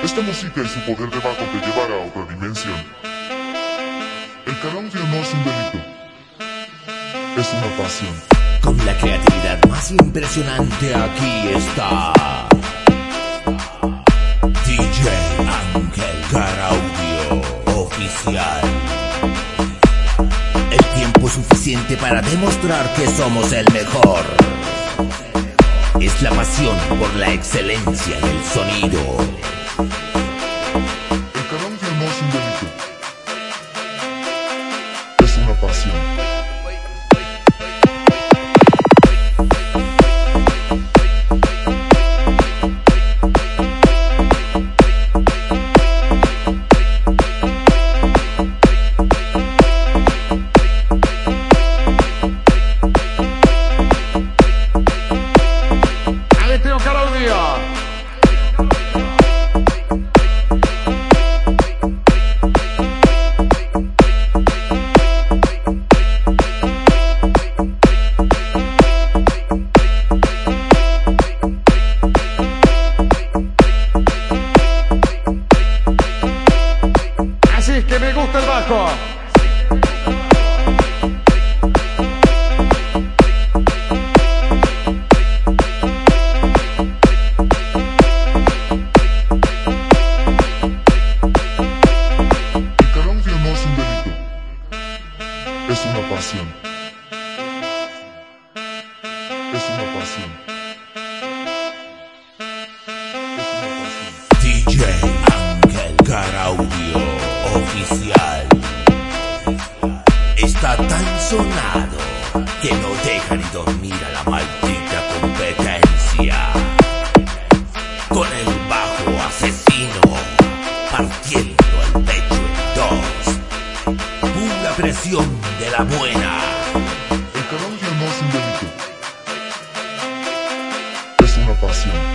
Esta música y su poder de bajo te llevará a otra dimensión. El karaoke no es un delito, es una pasión. Con la creatividad más impresionante aquí está DJ Ángel Garaudio Oficial. El tiempo suficiente para demostrar que somos el mejor. Es la pasión por la excelencia del sonido. El karaoke no es un delito, es una pasión. Que me gusta el bajo. El karaoke no es un delito, es una pasión. Es una pasión. DJ Ángel Garaudio Oficial. Está tan sonado que no deja ni dormir a la maldita competencia. Con el bajo asesino partiendo el pecho en dos. Pura presión de la buena. El karaoke no es un delito, es una pasión.